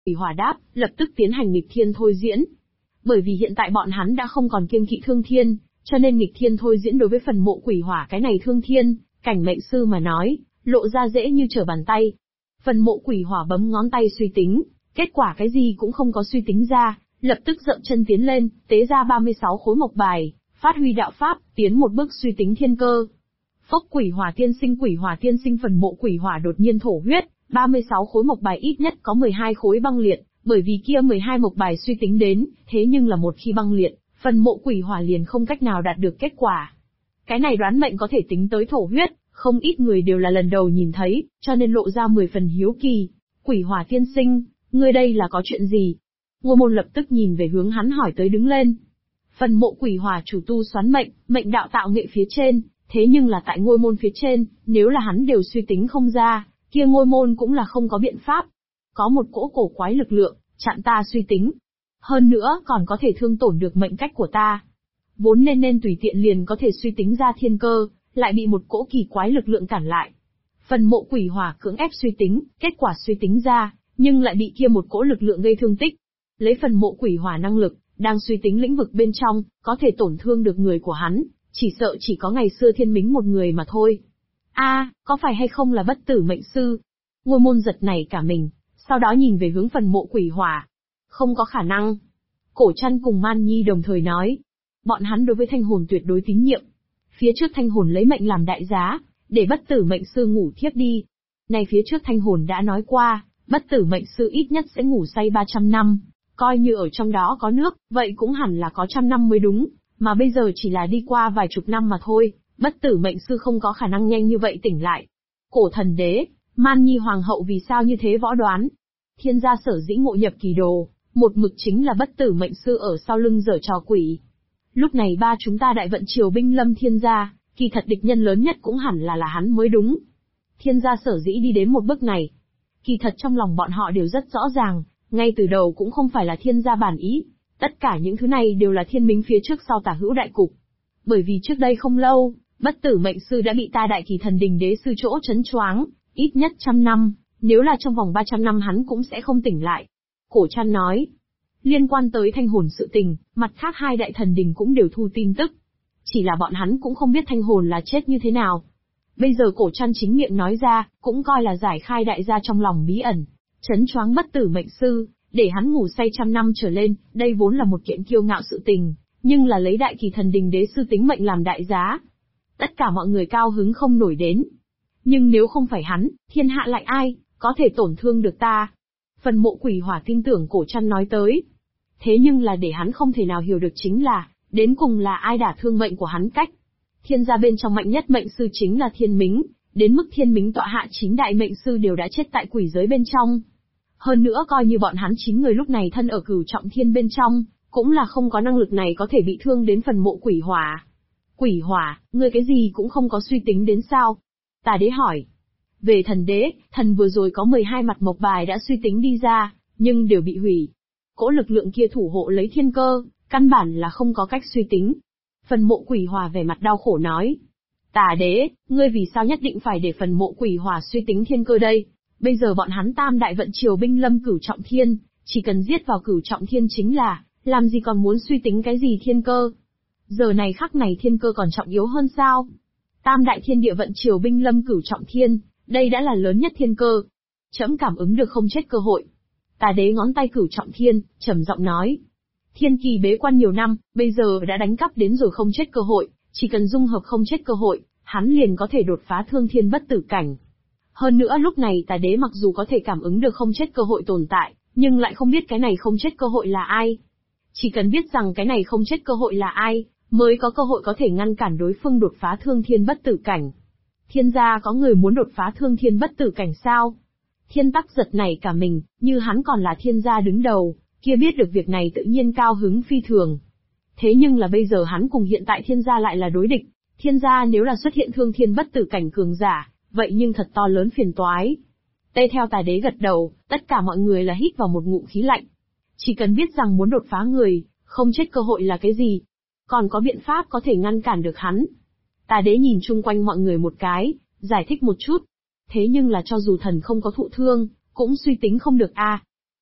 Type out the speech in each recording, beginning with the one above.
Quỷ Hỏa đáp, lập tức tiến hành nghịch thiên thôi diễn. Bởi vì hiện tại bọn hắn đã không còn kiêng kỵ thương thiên, cho nên nghịch thiên thôi diễn đối với phần mộ Quỷ Hỏa cái này thương thiên, cảnh mệnh sư mà nói, lộ ra dễ như trở bàn tay. Phần mộ Quỷ Hỏa bấm ngón tay suy tính, kết quả cái gì cũng không có suy tính ra, lập tức dậm chân tiến lên, tế ra 36 khối mộc bài, phát huy đạo pháp, tiến một bước suy tính thiên cơ. Phốc Quỷ Hỏa tiên sinh phần mộ Quỷ Hỏa đột nhiên thổ huyết, 36 khối mộc bài ít nhất có 12 khối băng liệt, bởi vì kia 12 mộc bài suy tính đến, thế nhưng là một khi băng liệt, phần mộ Quỷ Hỏa liền không cách nào đạt được kết quả. Cái này đoán mệnh có thể tính tới thổ huyết, không ít người đều là lần đầu nhìn thấy, cho nên lộ ra 10 phần hiếu kỳ. Quỷ Hỏa tiên sinh, ngươi đây là có chuyện gì? Ngô Môn lập tức nhìn về hướng hắn hỏi tới đứng lên. Phần mộ Quỷ Hỏa chủ tu xoán mệnh, mệnh đạo tạo nghệ phía trên, thế nhưng là tại Ngô Môn phía trên, nếu là hắn đều suy tính không ra, kia Ngô Môn cũng là không có biện pháp. Có một cỗ cổ quái lực lượng, chặn ta suy tính. Hơn nữa còn có thể thương tổn được mệnh cách của ta. Vốn nên tùy tiện liền có thể suy tính ra thiên cơ, lại bị một cỗ kỳ quái lực lượng cản lại. Phần mộ Quỷ Hỏa cưỡng ép suy tính, kết quả suy tính ra, nhưng lại bị kia một cỗ lực lượng gây thương tích. Lấy phần mộ Quỷ Hỏa năng lực, đang suy tính lĩnh vực bên trong, có thể tổn thương được người của hắn, chỉ sợ chỉ có ngày xưa Thiên Mính một người mà thôi. Có phải hay không là bất tử mệnh sư? Ngô Môn giật nảy cả mình, sau đó nhìn về hướng phần mộ Quỷ Hỏa. Không có khả năng. Cổ Trăn cùng Man Nhi đồng thời nói. Bọn hắn đối với Thanh Hồn tuyệt đối tín nhiệm. Phía trước Thanh Hồn lấy mệnh làm đại giá, để bất tử mệnh sư ngủ thiếp đi. Này phía trước Thanh Hồn đã nói qua, bất tử mệnh sư ít nhất sẽ ngủ say 300 năm. Coi như ở trong đó có nước, vậy cũng hẳn là có 100 năm mới đúng, mà bây giờ chỉ là đi qua vài chục năm mà thôi, bất tử mệnh sư không có khả năng nhanh như vậy tỉnh lại. Cổ Thần Đế, Man Nhi Hoàng hậu vì sao như thế võ đoán? Thiên gia sở dĩ ngộ nhập kỳ đồ, một mực chính là bất tử mệnh sư ở sau lưng giở trò quỷ. Lúc này chúng ta đại vận triều binh lâm thiên gia, kỳ thật địch nhân lớn nhất cũng hẳn là hắn mới đúng. Thiên gia sở dĩ đi đến một bước này, kỳ thật trong lòng bọn họ đều rất rõ ràng, ngay từ đầu cũng không phải là thiên gia bản ý, tất cả những thứ này đều là Thiên Mính phía trước sau tả hữu đại cục. Bởi vì trước đây không lâu, bất tử mệnh sư đã bị ta Đại Kỳ Thần Đình đế sư chỗ chấn choáng, ít nhất 100 năm, nếu là trong vòng 300 năm hắn cũng sẽ không tỉnh lại. Cổ Trăn nói, liên quan tới Thanh Hồn sự tình, mặt khác hai đại thần đình cũng đều thu tin tức. Chỉ là bọn hắn cũng không biết Thanh Hồn là chết như thế nào. Bây giờ Cổ Trăn chính miệng nói ra, cũng coi là giải khai đại gia trong lòng bí ẩn, chấn choáng bất tử mệnh sư, để hắn ngủ say 100 năm trở lên, đây vốn là một kiện kiêu ngạo sự tình, nhưng là lấy Đại Kỳ Thần Đình đế sư tính mệnh làm đại giá. Tất cả mọi người cao hứng không nổi đến. Nhưng nếu không phải hắn, thiên hạ lại ai, có thể tổn thương được ta? Phần mộ Quỷ Hỏa tin tưởng Cổ Trăn nói tới. Thế nhưng là để hắn không thể nào hiểu được chính là, đến cùng là ai đả thương mệnh của hắn cách. Thiên gia bên trong mạnh nhất mệnh sư chính là Thiên Mính, đến mức Thiên Mính tọa hạ 9 đại mệnh sư đều đã chết tại quỷ giới bên trong. Hơn nữa coi như bọn hắn 9 người lúc này thân ở Cửu Trọng Thiên bên trong, cũng là không có năng lực này có thể bị thương đến phần mộ Quỷ Hỏa. Quỷ Hỏa, ngươi cái gì cũng không có suy tính đến sao? Tà Đế hỏi. Về Thần Đế, thần vừa rồi có 12 mặt mộc bài đã suy tính đi ra, nhưng đều bị hủy. Cỗ lực lượng kia thủ hộ lấy thiên cơ, căn bản là không có cách suy tính. Phần mộ Quỷ Hỏa vẻ mặt đau khổ nói. Tà Đế, ngươi vì sao nhất định phải để phần mộ Quỷ Hỏa suy tính thiên cơ đây? Bây giờ bọn hắn tam đại vận triều binh lâm Cửu Trọng Thiên, chỉ cần giết vào Cửu Trọng Thiên chính là, làm gì còn muốn suy tính cái gì thiên cơ? Giờ này khắc này thiên cơ còn trọng yếu hơn sao? Tam đại thiên địa vận triều binh lâm Cửu Trọng Thiên, đây đã là lớn nhất thiên cơ. Trẫm cảm ứng được không chết cơ hội. Tà Đế ngón tay Cửu Trọng Thiên, trầm giọng nói. Thiên kỳ bế quan nhiều năm, bây giờ đã đánh cắp đến rồi không chết cơ hội, chỉ cần dung hợp không chết cơ hội, hắn liền có thể đột phá thương thiên bất tử cảnh. Hơn nữa lúc này Tà Đế mặc dù có thể cảm ứng được không chết cơ hội tồn tại, nhưng lại không biết cái này không chết cơ hội là ai. Chỉ cần biết rằng cái này không chết cơ hội là ai, mới có cơ hội có thể ngăn cản đối phương đột phá thương thiên bất tử cảnh. Thiên gia có người muốn đột phá thương thiên bất tử cảnh sao? Thiên Tắc giật nảy cả mình, như hắn còn là thiên gia đứng đầu, kia biết được việc này tự nhiên cao hứng phi thường. Thế nhưng là bây giờ hắn cùng hiện tại thiên gia lại là đối địch, thiên gia nếu là xuất hiện thương thiên bất tử cảnh cường giả, vậy nhưng thật to lớn phiền toái. Tê theo Tà Đế gật đầu, tất cả mọi người là hít vào một ngụm khí lạnh. Chỉ cần biết rằng muốn đột phá người, không chết cơ hội là cái gì, còn có biện pháp có thể ngăn cản được hắn. Tà Đế nhìn chung quanh mọi người một cái, giải thích một chút. Thế nhưng là cho dù thần không có thụ thương, cũng suy tính không được a.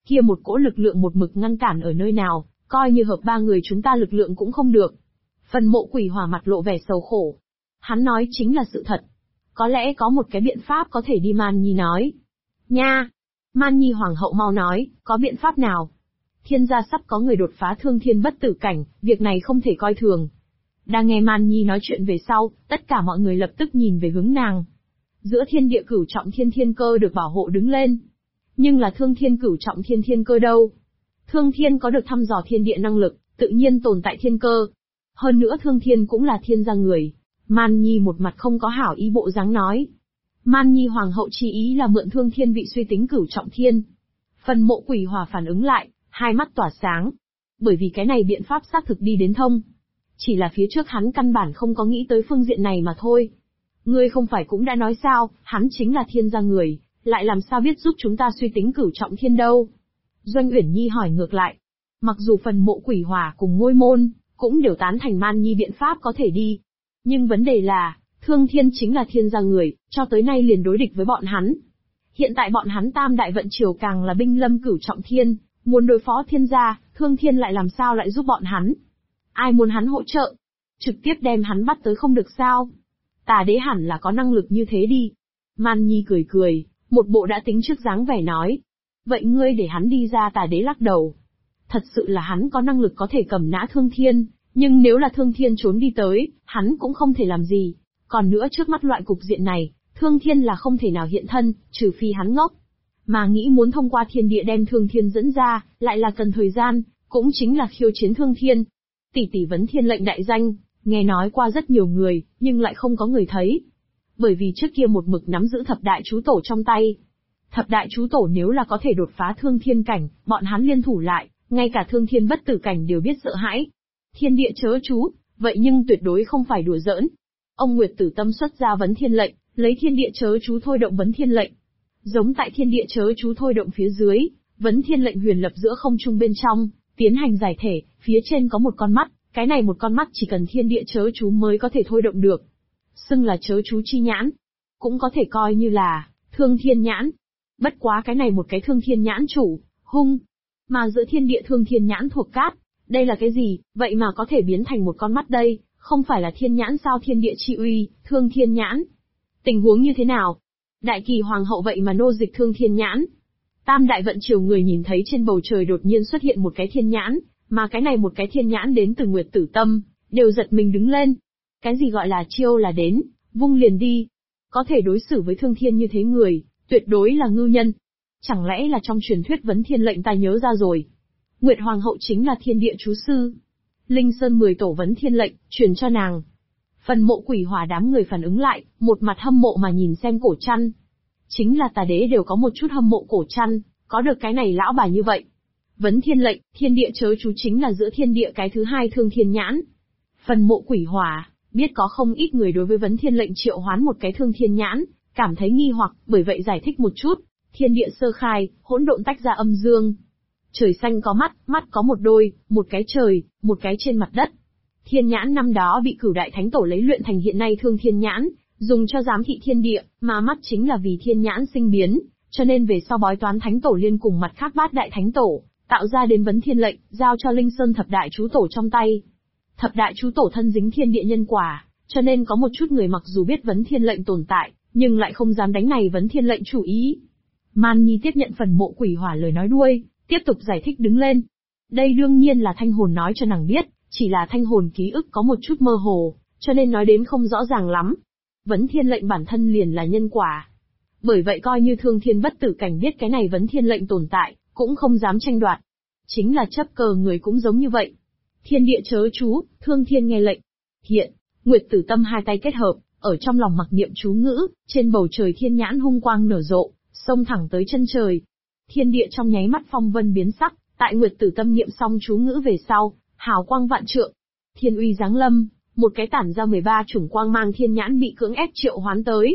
Kia một cỗ lực lượng một mực ngăn cản ở nơi nào, coi như hợp ba người chúng ta lực lượng cũng không được. Phần Mộ Quỷ Hỏa mặt lộ vẻ sầu khổ. Hắn nói chính là sự thật. Có lẽ có một cái biện pháp có thể đi. Man Nhi nói. Nha! Man Nhi Hoàng hậu mau nói, có biện pháp nào? Thiên gia sắp có người đột phá thương thiên bất tử cảnh, việc này không thể coi thường. Đang nghe Man Nhi nói chuyện về sau, tất cả mọi người lập tức nhìn về hướng nàng. Giữa thiên địa cửu trọng thiên thiên cơ được bảo hộ đứng lên. Nhưng là thương thiên cửu trọng thiên thiên cơ đâu? Thương thiên có được thăm dò thiên địa năng lực, tự nhiên tồn tại thiên cơ. Hơn nữa thương thiên cũng là thiên gia người. Man Nhi một mặt không có hảo ý bộ dáng nói. Man Nhi Hoàng hậu chi ý là mượn thương thiên vị suy tính cửu trọng thiên. Phần Mộ Quỷ Hỏa phản ứng lại, hai mắt tỏa sáng. Bởi vì cái này biện pháp xác thực đi đến thông. Chỉ là phía trước hắn căn bản không có nghĩ tới phương diện này mà thôi. Ngươi không phải cũng đã nói sao, hắn chính là thiên gia người, lại làm sao biết giúp chúng ta suy tính cửu trọng thiên đâu? Doanh Uyển Nhi hỏi ngược lại. Mặc dù Phần Mộ Quỷ Hỏa cùng Ngôi Môn, cũng đều tán thành Man Nhi biện pháp có thể đi. Nhưng vấn đề là, Thương Thiên chính là thiên gia người, cho tới nay liền đối địch với bọn hắn. Hiện tại bọn hắn Tam Đại Vận Triều càng là binh lâm cửu trọng thiên, muốn đối phó thiên gia, Thương Thiên lại làm sao lại giúp bọn hắn? Ai muốn hắn hỗ trợ? Trực tiếp đem hắn bắt tới không được sao? Tà đế hẳn là có năng lực như thế đi. Man Nhi cười cười, một bộ đã tính trước dáng vẻ nói. Vậy ngươi để hắn đi ra. Tà đế lắc đầu. Thật sự là hắn có năng lực có thể cầm nã Thương Thiên, nhưng nếu là Thương Thiên trốn đi tới, hắn cũng không thể làm gì. Còn nữa trước mắt loại cục diện này, Thương Thiên là không thể nào hiện thân, trừ phi hắn ngốc. Mà nghĩ muốn thông qua thiên địa đem Thương Thiên dẫn ra, lại là cần thời gian, cũng chính là khiêu chiến Thương Thiên. Tỷ tỷ vấn thiên lệnh đại danh, nghe nói qua rất nhiều người, nhưng lại không có người thấy. Bởi vì trước kia một mực nắm giữ thập đại chú tổ trong tay. Thập đại chú tổ nếu là có thể đột phá thương thiên cảnh, bọn hắn liên thủ lại, ngay cả thương thiên bất tử cảnh đều biết sợ hãi. Thiên địa chớ chú, vậy nhưng tuyệt đối không phải đùa giỡn. Ông Nguyệt Tử Tâm xuất ra vấn thiên lệnh, lấy thiên địa chớ chú thôi động vấn thiên lệnh. Giống tại thiên địa chớ chú thôi động phía dưới, vấn thiên lệnh huyền lập giữa không trung bên trong, tiến hành giải thể, phía trên có một con mắt, cái này một con mắt chỉ cần thiên địa chớ chú mới có thể thôi động được. Xưng là chớ chú chi nhãn, cũng có thể coi như là thương thiên nhãn. Bất quá cái này một cái thương thiên nhãn chủ, hung, mà giữa thiên địa thương thiên nhãn thuộc cát, đây là cái gì, vậy mà có thể biến thành một con mắt đây, không phải là thiên nhãn sao? Thiên địa chi uy, thương thiên nhãn. Tình huống như thế nào? Đại Kỳ Hoàng hậu vậy mà nô dịch thương thiên nhãn. Tam Đại Vận Triều người nhìn thấy trên bầu trời đột nhiên xuất hiện một cái thiên nhãn, mà cái này một cái thiên nhãn đến từ Nguyệt Tử Tâm, đều giật mình đứng lên. Cái gì gọi là chiêu là đến, vung liền đi. Có thể đối xử với thương thiên như thế người, tuyệt đối là ngưu nhân. Chẳng lẽ là trong truyền thuyết vấn thiên lệnh ta nhớ ra rồi. Nguyệt Hoàng hậu chính là thiên địa chú sư. Linh Sơn 10 tổ vấn thiên lệnh, truyền cho nàng. Phần Mộ Quỷ Hỏa đám người phản ứng lại, một mặt hâm mộ mà nhìn xem Cổ Trăn. Chính là Tà đế đều có một chút hâm mộ Cổ Trăn, có được cái này lão bà như vậy. Vấn thiên lệnh, thiên địa chớ chú chính là giữa thiên địa cái thứ hai thương thiên nhãn. Phần Mộ Quỷ Hỏa, biết có không ít người đối với vấn thiên lệnh triệu hoán một cái thương thiên nhãn, cảm thấy nghi hoặc, bởi vậy giải thích một chút. Thiên địa sơ khai, hỗn độn tách ra âm dương. Trời xanh có mắt, mắt có một đôi, một cái trời, một cái trên mặt đất. Thiên nhãn năm đó bị Cửu Đại Thánh Tổ lấy luyện thành hiện nay thương thiên nhãn, dùng cho giám thị thiên địa, mà mắt chính là vì thiên nhãn sinh biến, cho nên về sau bói toán Thánh Tổ liên cùng mặt khác Bát Đại Thánh Tổ, tạo ra đến vấn thiên lệnh, giao cho Linh Sơn thập đại chú tổ trong tay. Thập đại chú tổ thân dính thiên địa nhân quả, cho nên có một chút người mặc dù biết vấn thiên lệnh tồn tại, nhưng lại không dám đánh này vấn thiên lệnh chủ ý. Man Nhi tiếp nhận Phần Mộ Quỷ Hỏa lời nói đuôi, tiếp tục giải thích đứng lên. Đây đương nhiên là thanh hồn nói cho nàng biết, chỉ là thanh hồn ký ức có một chút mơ hồ, cho nên nói đến không rõ ràng lắm. Vấn thiên lệnh bản thân liền là nhân quả. Bởi vậy coi như thương thiên bất tử cảnh biết cái này vấn thiên lệnh tồn tại, cũng không dám tranh đoạt. Chính là chấp cờ người cũng giống như vậy. Thiên địa chớ chú, thương thiên nghe lệnh. Hiện, Nguyệt Tử Tâm hai tay kết hợp, ở trong lòng mặc niệm chú ngữ, trên bầu trời thiên nhãn hung quang nở rộ, xông thẳng tới chân trời. Thiên địa trong nháy mắt phong vân biến sắc, tại Nguyệt Tử Tâm niệm xong chú ngữ về sau, hào quang vạn trượng. Thiên uy giáng lâm, một cái tản ra 13 chủng quang mang thiên nhãn bị cưỡng ép triệu hoán tới.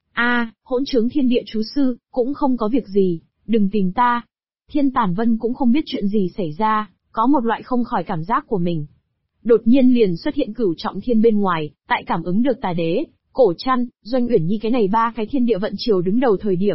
Hỗn trướng thiên địa chú sư, cũng không có việc gì, đừng tìm ta. Thiên Tản Vân cũng không biết chuyện gì xảy ra, có một loại không khỏi cảm giác của mình. Đột nhiên liền xuất hiện Cửu Trọng Thiên bên ngoài, tại cảm ứng được Tà đế, Cổ Trăn, Doanh Uyển Nhi cái này ba cái thiên địa vận triều đứng đầu thời điểm,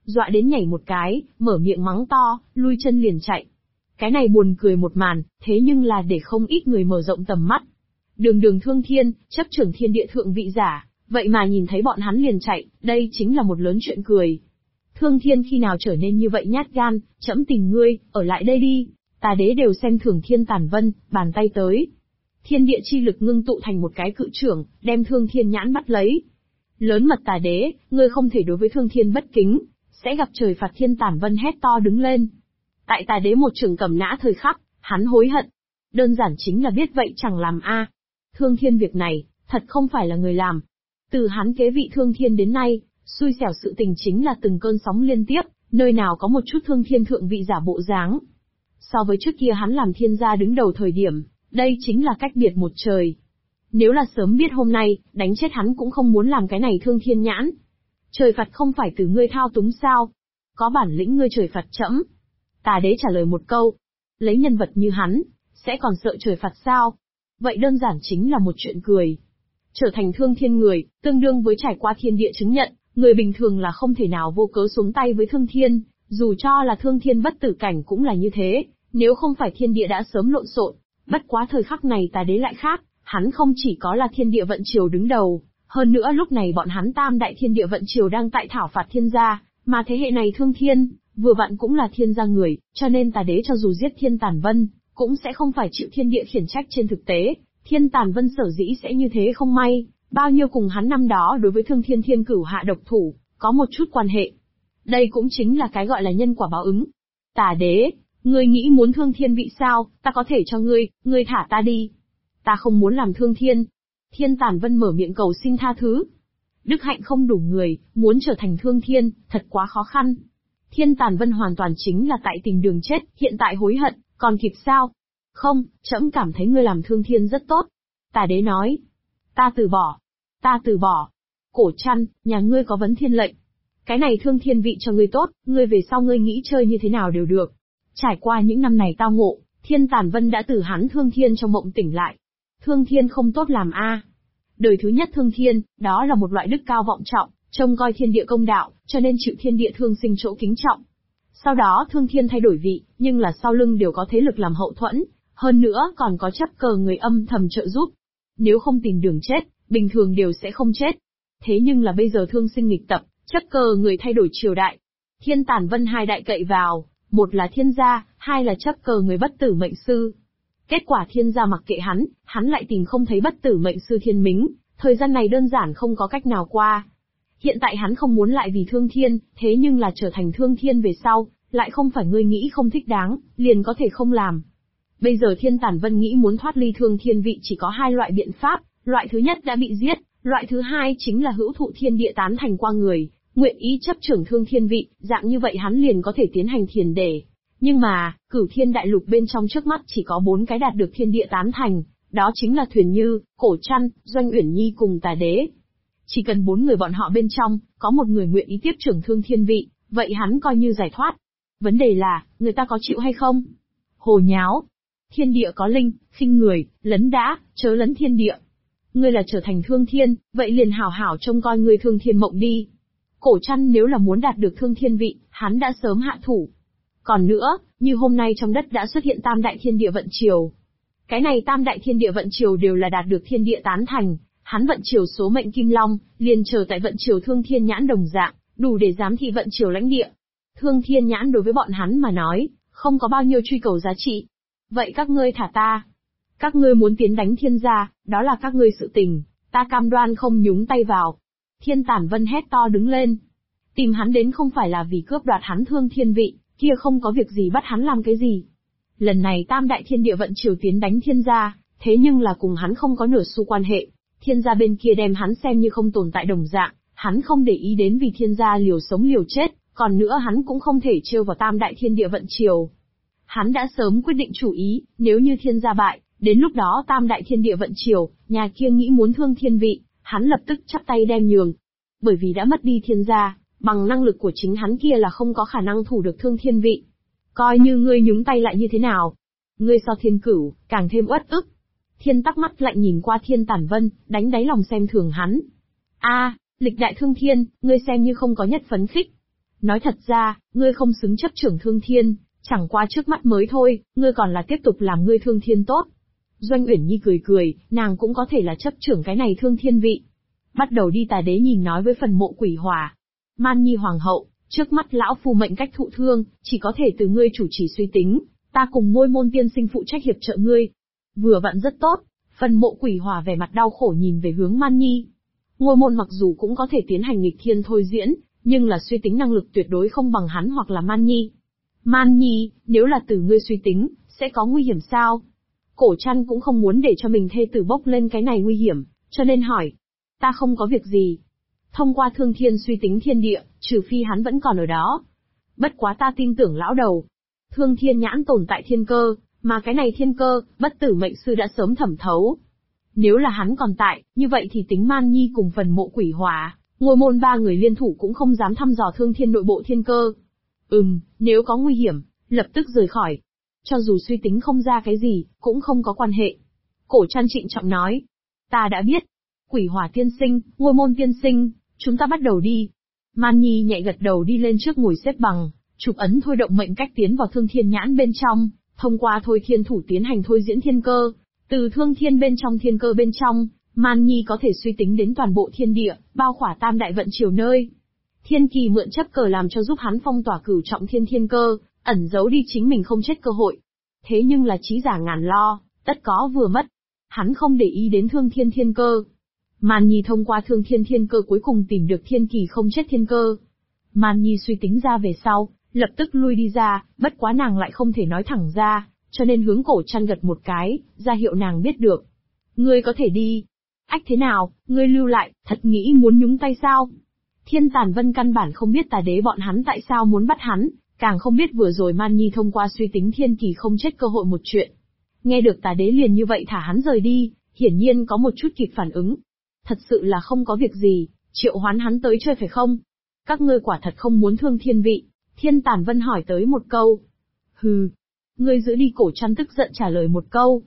dọa đến nhảy một cái, mở miệng mắng to, lui chân liền chạy. Cái này buồn cười một màn, thế nhưng là để không ít người mở rộng tầm mắt. Đường đường thương thiên, chấp trưởng thiên địa thượng vị giả, vậy mà nhìn thấy bọn hắn liền chạy, đây chính là một lớn chuyện cười. Thương thiên khi nào trở nên như vậy nhát gan, trẫm tìm ngươi, ở lại đây đi. Tà đế đều xem thường Thiên Tản Vân, bàn tay tới. Thiên địa chi lực ngưng tụ thành một cái cự trưởng, đem Thương Thiên nhãn bắt lấy. Lớn mật tà đế, ngươi không thể đối với Thương Thiên bất kính, sẽ gặp trời phạt. Thiên Tản Vân hét to đứng lên. Tại tà đế một trường cầm nã thời khắc, hắn hối hận. Đơn giản chính là biết vậy chẳng làm a. Thương Thiên việc này, thật không phải là người làm. Từ hắn kế vị Thương Thiên đến nay, xui xẻo sự tình chính là từng cơn sóng liên tiếp, nơi nào có một chút Thương Thiên thượng vị giả bộ dáng. So với trước kia hắn làm thiên gia đứng đầu thời điểm, đây chính là cách biệt một trời. Nếu là sớm biết hôm nay, đánh chết hắn cũng không muốn làm cái này Thương Thiên nhãn. Trời phạt không phải từ ngươi thao túng sao? Có bản lĩnh ngươi trời phạt trẫm. Tà đế trả lời một câu. Lấy nhân vật như hắn, sẽ còn sợ trời phạt sao? Vậy đơn giản chính là một chuyện cười. Trở thành Thương Thiên người, tương đương với trải qua thiên địa chứng nhận, người bình thường là không thể nào vô cớ xuống tay với Thương Thiên, dù cho là Thương Thiên bất tử cảnh cũng là như thế, nếu không phải thiên địa đã sớm lộn xộn. Bất quá thời khắc này tà đế lại khác, hắn không chỉ có là thiên địa vận triều đứng đầu, hơn nữa lúc này bọn hắn tam đại thiên địa vận triều đang tại thảo phạt thiên gia, mà thế hệ này Thương Thiên, vừa vặn cũng là thiên gia người, cho nên tà đế cho dù giết Thiên Tản Vân, cũng sẽ không phải chịu thiên địa khiển trách. Trên thực tế, Thiên Tản Vân sở dĩ sẽ như thế không may, bao nhiêu cùng hắn năm đó đối với Thương Thiên Thiên Cửu hạ độc thủ, có một chút quan hệ. Đây cũng chính là cái gọi là nhân quả báo ứng. Tà đế, ngươi nghĩ muốn Thương Thiên vị sao, ta có thể cho ngươi thả ta đi. Ta không muốn làm Thương Thiên. Thiên Tản Vân mở miệng cầu xin tha thứ. Đức hạnh không đủ người, muốn trở thành Thương Thiên, thật quá khó khăn. Thiên Tản Vân hoàn toàn chính là tại tìm đường chết, hiện tại hối hận, còn kịp sao? Không, trẫm cảm thấy ngươi làm Thương Thiên rất tốt. Tà đế nói. Ta từ bỏ. Ta từ bỏ. Cổ Trăn, nhà ngươi có vấn thiên lệnh. Cái này Thương Thiên vị cho ngươi tốt, ngươi về sau ngươi nghĩ chơi như thế nào đều được. Trải qua những năm này tao ngộ, Thiên Tản Vân đã từ hắn Thương Thiên trong mộng tỉnh lại. Thương Thiên không tốt làm a. Đời thứ nhất Thương Thiên, đó là một loại đức cao vọng trọng, trông coi thiên địa công đạo, cho nên chịu thiên địa thương sinh chỗ kính trọng. Sau đó Thương Thiên thay đổi vị, nhưng là sau lưng đều có thế lực làm hậu thuẫn, hơn nữa còn có chấp cờ người âm thầm trợ giúp. Nếu không tìm đường chết, bình thường đều sẽ không chết. Thế nhưng là bây giờ thương sinh nghịch tập, chấp cờ người thay đổi triều đại. Thiên Tản Vân hai đại cậy vào, một là thiên gia, hai là chấp cờ người bất tử mệnh sư. Kết quả thiên gia mặc kệ hắn lại tìm không thấy bất tử mệnh sư Thiên Mính, thời gian này đơn giản không có cách nào qua. Hiện tại hắn không muốn lại vì Thương Thiên, thế nhưng là trở thành Thương Thiên về sau, lại không phải ngươi nghĩ không thích đáng, liền có thể không làm. Bây giờ Thiên Tản Vân nghĩ muốn thoát ly Thương Thiên vị chỉ có hai loại biện pháp, loại thứ nhất đã bị giết, loại thứ hai chính là hữu thụ thiên địa tán thành qua người, nguyện ý chấp trưởng Thương Thiên vị, dạng như vậy hắn liền có thể tiến hành thiền để. Nhưng mà, Cửu Thiên đại lục bên trong trước mắt chỉ có 4 cái đạt được thiên địa tán thành, đó chính là Thuyền Như, Cổ Trăn, Doanh Uyển Nhi cùng Tà Đế. Chỉ cần 4 người bọn họ bên trong, có một người nguyện ý tiếp trưởng Thương Thiên vị, vậy hắn coi như giải thoát. Vấn đề là, người ta có chịu hay không? Hồ nháo. Thiên địa có linh, khinh người, lấn đã, chớ lấn thiên địa. Ngươi là trở thành Thương Thiên, vậy liền hảo hảo trông coi ngươi Thương Thiên mộng đi. Cổ Trăn nếu là muốn đạt được Thương Thiên vị, hắn đã sớm hạ thủ. Còn nữa, như hôm nay trong đất đã xuất hiện tam đại thiên địa vận triều. Cái này tam đại thiên địa vận triều đều là đạt được thiên địa tán thành, hắn vận triều số mệnh Kim Long, liền chờ tại vận triều Thương Thiên nhãn đồng dạng, đủ để giám thị vận triều lãnh địa. Thương Thiên nhãn đối với bọn hắn mà nói, không có bao nhiêu truy cầu giá trị. Vậy các ngươi thả ta. Các ngươi muốn tiến đánh thiên gia, đó là các ngươi sự tình, ta cam đoan không nhúng tay vào. Thiên Tản Vân hét to đứng lên. Tìm hắn đến không phải là vì cướp đoạt hắn Thương Thiên vị, kia không có việc gì bắt hắn làm cái gì. Lần này tam đại thiên địa vận triều tiến đánh thiên gia, thế nhưng là cùng hắn không có nửa xu quan hệ. Thiên gia bên kia đem hắn xem như không tồn tại đồng dạng, hắn không để ý đến vì thiên gia liều sống liều chết, còn nữa hắn cũng không thể trêu vào tam đại thiên địa vận triều. Hắn đã sớm quyết định chủ ý, nếu như thiên gia bại, đến lúc đó tam đại thiên địa vận triều, nhà kia nghĩ muốn Thương Thiên vị, hắn lập tức chắp tay đem nhường. Bởi vì đã mất đi thiên gia, bằng năng lực của chính hắn kia là không có khả năng thủ được Thương Thiên vị. Coi như ngươi nhúng tay lại như thế nào? Ngươi so Thiên Cửu, càng thêm uất ức. Thiên Tắc mắt lạnh nhìn qua Thiên Tản Vân, đánh đáy lòng xem thường hắn. Lịch đại Thương Thiên, ngươi xem như không có nhất phấn khích. Nói thật ra, ngươi không xứng chấp trưởng Thương Thiên, chẳng qua trước mắt mới thôi, ngươi còn là tiếp tục làm ngươi Thương Thiên tốt. Doanh Uyển Nhi cười cười, nàng cũng có thể là chấp trưởng cái này Thương Thiên vị. Bắt đầu đi. Tà đế nhìn nói với phần mộ quỷ hỏa. Man Nhi hoàng hậu, trước mắt lão phu mệnh cách thụ thương, chỉ có thể từ ngươi chủ trì suy tính, ta cùng Ngôi Môn tiên sinh phụ trách hiệp trợ ngươi. Vừa vặn rất tốt. Phần mộ quỷ hỏa vẻ mặt đau khổ nhìn về hướng Man Nhi. Ngôi Môn mặc dù cũng có thể tiến hành nghịch thiên thôi diễn, nhưng là suy tính năng lực tuyệt đối không bằng hắn hoặc là Man Nhi. Man Nhi, nếu là từ ngươi suy tính, sẽ có nguy hiểm sao? Cổ Trăn cũng không muốn để cho mình thê tử bốc lên cái này nguy hiểm, cho nên hỏi. Ta không có việc gì. Thông qua Thương Thiên suy tính thiên địa, trừ phi hắn vẫn còn ở đó. Bất quá ta tin tưởng lão đầu. Thương Thiên nhãn tồn tại thiên cơ, mà cái này thiên cơ, bất tử mệnh sư đã sớm thẩm thấu. Nếu là hắn còn tại, như vậy thì tính Man Nhi cùng phần mộ quỷ hỏa, Ngôi Môn ba người liên thủ cũng không dám thăm dò Thương Thiên nội bộ thiên cơ. Nếu có nguy hiểm, lập tức rời khỏi. Cho dù suy tính không ra cái gì, cũng không có quan hệ. Cổ Trăn trịnh trọng nói. Ta đã biết. Quỷ hỏa tiên sinh, Ngôi Môn tiên sinh, chúng ta bắt đầu đi. Man Nhi nhẹ gật đầu đi lên trước ngồi xếp bằng, chụp ấn thôi động mệnh cách tiến vào Thương Thiên nhãn bên trong, thông qua thôi thiên thủ tiến hành thôi diễn thiên cơ. Từ Thương Thiên bên trong thiên cơ bên trong, Man Nhi có thể suy tính đến toàn bộ thiên địa, bao khỏa tam đại vận chiều nơi. Thiên kỳ mượn chấp cờ làm cho giúp hắn phong tỏa cửu trọng thiên thiên cơ, ẩn giấu đi chính mình không chết cơ hội. Thế nhưng là trí giả ngàn lo, tất có vừa mất. Hắn không để ý đến Thương Thiên thiên cơ. Man Nhi thông qua Thương Thiên thiên cơ cuối cùng tìm được thiên kỳ không chết thiên cơ. Man Nhi suy tính ra về sau, lập tức lui đi ra, bất quá nàng lại không thể nói thẳng ra, cho nên hướng Cổ Trăn gật một cái, ra hiệu nàng biết được. Ngươi có thể đi. Ách thế nào, ngươi lưu lại, thật nghĩ muốn nhúng tay sao? Thiên Tàn Vân căn bản không biết tà đế bọn hắn tại sao muốn bắt hắn, càng không biết vừa rồi Man Nhi thông qua suy tính thiên kỳ không chết cơ hội một chuyện. Nghe được tà đế liền như vậy thả hắn rời đi, hiển nhiên có một chút kịp phản ứng. Thật sự là không có việc gì, triệu hoán hắn tới chơi phải không? Các ngươi quả thật không muốn Thương Thiên vị? Thiên Tàn Vân hỏi tới một câu. Hừ. Ngươi giữ đi. Cổ Trăn tức giận trả lời một câu.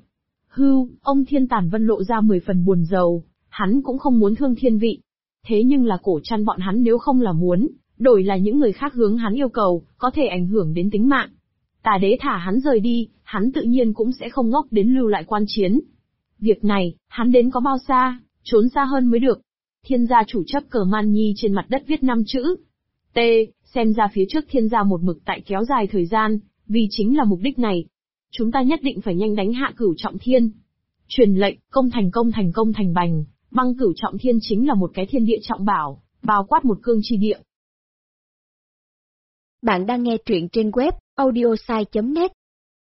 Ông Thiên Tàn Vân lộ ra 10 phần buồn rầu, hắn cũng không muốn Thương Thiên vị. Thế nhưng là Cổ Trăn bọn hắn nếu không là muốn, đổi là những người khác hướng hắn yêu cầu, có thể ảnh hưởng đến tính mạng. Tà đế thả hắn rời đi, hắn tự nhiên cũng sẽ không ngốc đến lưu lại quan chiến. Việc này, hắn đến có bao xa, trốn xa hơn mới được. Thiên gia chủ chấp cờ Man Nhi trên mặt đất viết 5 chữ. Xem ra phía trước thiên gia một mực tại kéo dài thời gian, vì chính là mục đích này. Chúng ta nhất định phải nhanh đánh hạ cửu trọng thiên. Truyền lệnh, công thành bành, băng cửu trọng thiên chính là một cái thiên địa trọng bảo, bao quát một cương chi địa. Bạn đang nghe truyện trên web, audiosai.net.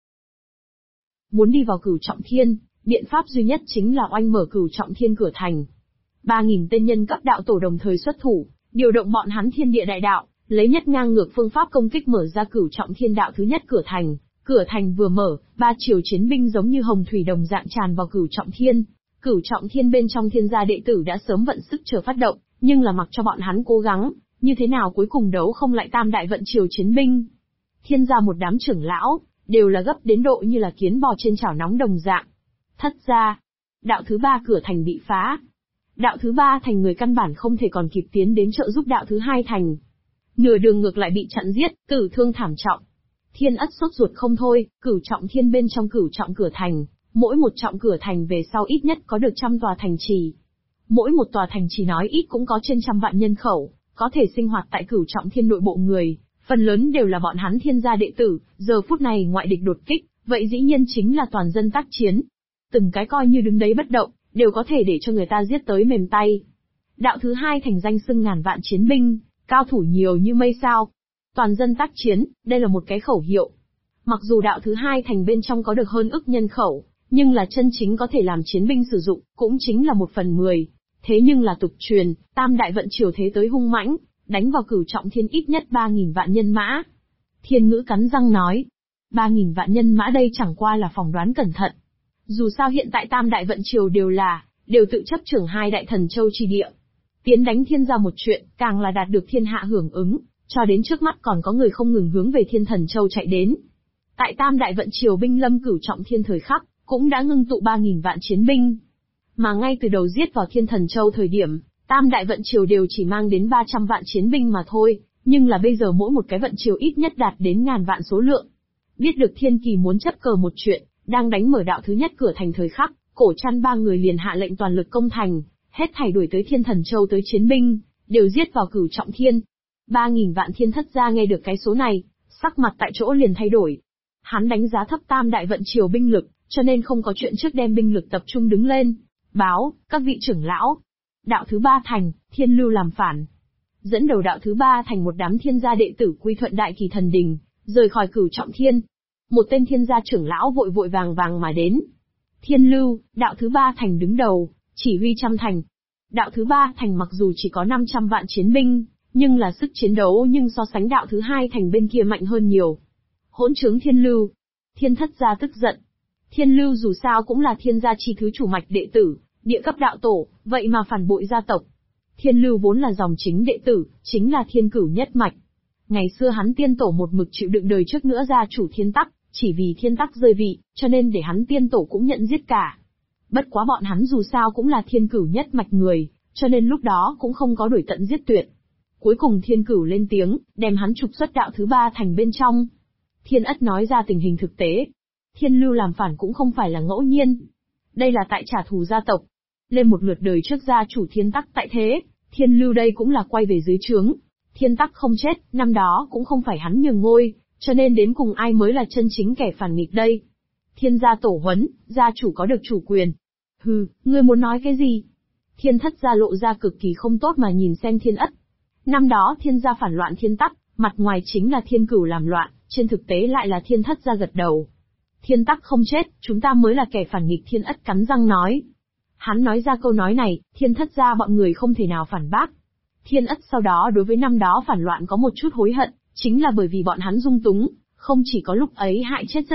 Muốn đi vào cửu trọng thiên, biện pháp duy nhất chính là oanh mở cửu trọng thiên cửa thành. 3.000 tên nhân cấp đạo tổ đồng thời xuất thủ, điều động bọn hắn thiên địa đại đạo, lấy nhất ngang ngược phương pháp công kích mở ra cửu trọng thiên đạo thứ nhất cửa thành. Cửa thành vừa mở, 3 triều chiến binh giống như hồng thủy đồng dạng tràn vào cửu trọng thiên. Cửu trọng thiên bên trong thiên gia đệ tử đã sớm vận sức chờ phát động, nhưng là mặc cho bọn hắn cố gắng, như thế nào cuối cùng đấu không lại tam đại vận triều chiến binh. Thiên gia một đám trưởng lão, đều là gấp đến độ như là kiến bò trên chảo nóng đồng dạng. Thất gia, đạo thứ 3 cửa thành bị phá. Đạo thứ 3 thành người căn bản không thể còn kịp tiến đến trợ giúp đạo thứ 2 thành. Nửa đường ngược lại bị chặn giết, tử thương thảm trọng. Thiên Ất sốt ruột không thôi, cửu trọng thiên bên trong cửu trọng cửa thành, mỗi một trọng cửa thành về sau ít nhất có được 100 tòa thành trì. Mỗi một tòa thành trì nói ít cũng có trên 100 vạn nhân khẩu, có thể sinh hoạt tại cửu trọng thiên nội bộ người, phần lớn đều là bọn hắn thiên gia đệ tử, giờ phút này ngoại địch đột kích, vậy dĩ nhiên chính là toàn dân tác chiến. Từng cái coi như đứng đấy bất động, đều có thể để cho người ta giết tới mềm tay. Đạo thứ 2 thành danh xưng ngàn vạn chiến binh, cao thủ nhiều như mây sao. Toàn dân tác chiến, đây là một cái khẩu hiệu. Mặc dù đạo thứ 2 thành bên trong có được hơn ức nhân khẩu, nhưng là chân chính có thể làm chiến binh sử dụng, cũng chính là 1/10. Thế nhưng là tục truyền, tam đại vận triều thế tới hung mãnh, đánh vào cửu trọng thiên ít nhất 3.000 vạn nhân mã. Thiên Ngữ cắn răng nói, 3.000 vạn nhân mã đây chẳng qua là phỏng đoán cẩn thận. Dù sao hiện tại tam đại vận triều đều tự chấp trưởng 2 đại thần châu chi địa. Tiến đánh thiên gia một chuyện, càng là đạt được thiên hạ hưởng ứng, cho đến trước mắt còn có người không ngừng hướng về thiên thần châu chạy đến. Tại tam đại vận triều binh lâm cửu trọng thiên thời khắc, cũng đã ngưng tụ 3.000 vạn chiến binh. Mà ngay từ đầu giết vào thiên thần châu thời điểm, tam đại vận triều đều chỉ mang đến 300 vạn chiến binh mà thôi, Nhưng là bây giờ mỗi một cái vận chiều ít nhất đạt đến ngàn vạn số lượng. Biết được Thiên Kỳ muốn chấp cờ một chuyện, đang đánh mở đạo thứ nhất cửa thành thời khắc, Cổ Trăn ba người liền hạ lệnh toàn lực công thành, hết thảy đuổi tới Thiên Thần Châu tới chiến binh, đều giết vào Cửu Trọng Thiên. 3.000 vạn Thiên Thất gia nghe được cái số này, sắc mặt tại chỗ liền thay đổi. Hắn đánh giá thấp tam đại vận chiều binh lực, cho nên không có chuyện trước đem binh lực tập trung đứng lên. Báo, các vị trưởng lão. Đạo thứ ba thành, Thiên Lưu làm phản. Dẫn đầu đạo thứ ba thành một đám thiên gia đệ tử quy thuận Đại Kỳ Thần Đình, rời khỏi Cửu Trọng Thiên. Một tên thiên gia trưởng lão vội vội vàng vàng mà đến. Thiên Lưu, đạo thứ ba thành đứng đầu, chỉ huy trăm thành. Đạo thứ ba thành mặc dù chỉ có 500 vạn chiến binh, nhưng là sức chiến đấu nhưng so sánh đạo thứ hai thành bên kia mạnh hơn nhiều. Hỗn trướng Thiên Lưu. Thiên Thất gia tức giận. Thiên Lưu dù sao cũng là thiên gia chi thứ chủ mạch đệ tử, địa cấp đạo tổ, vậy mà phản bội gia tộc. Thiên Lưu vốn là dòng chính đệ tử, chính là Thiên Cửu nhất mạch. Ngày xưa hắn tiên tổ một mực chịu đựng đời trước nữa gia chủ Thiên Tắc, chỉ vì Thiên Tắc rơi vị, cho nên để hắn tiên tổ cũng nhận giết cả. Bất quá bọn hắn dù sao cũng là Thiên Cửu nhất mạch người, cho nên lúc đó cũng không có đuổi tận giết tuyệt. Cuối cùng Thiên Cửu lên tiếng, đem hắn trục xuất đạo thứ ba thành bên trong. Thiên Ất nói ra tình hình thực tế. Thiên Lưu làm phản cũng không phải là ngẫu nhiên. Đây là tại trả thù gia tộc. Lên một lượt đời trước gia chủ Thiên Tắc tại thế, Thiên Lưu đây cũng là quay về dưới trướng. Thiên Tắc không chết, năm đó cũng không phải hắn nhường ngôi, cho nên đến cùng ai mới là chân chính kẻ phản nghịch đây. Thiên gia tổ huấn, gia chủ có được chủ quyền. Hừ, ngươi muốn nói cái gì? Thiên Thất gia lộ ra cực kỳ không tốt mà nhìn xem Thiên Ất. Năm đó Thiên gia phản loạn Thiên Tắc, mặt ngoài chính là Thiên Cửu làm loạn, trên thực tế lại là Thiên Thất gia gật đầu. Thiên Tắc không chết, chúng ta mới là kẻ phản nghịch, Thiên Ất cắn răng nói. Hắn nói ra câu nói này, Thiên Thất gia bọn người không thể nào phản bác. Thiên Ất sau đó đối với năm đó phản loạn có một chút hối hận, chính là bởi vì bọn hắn dung túng, không chỉ có lúc ấy hại chết rất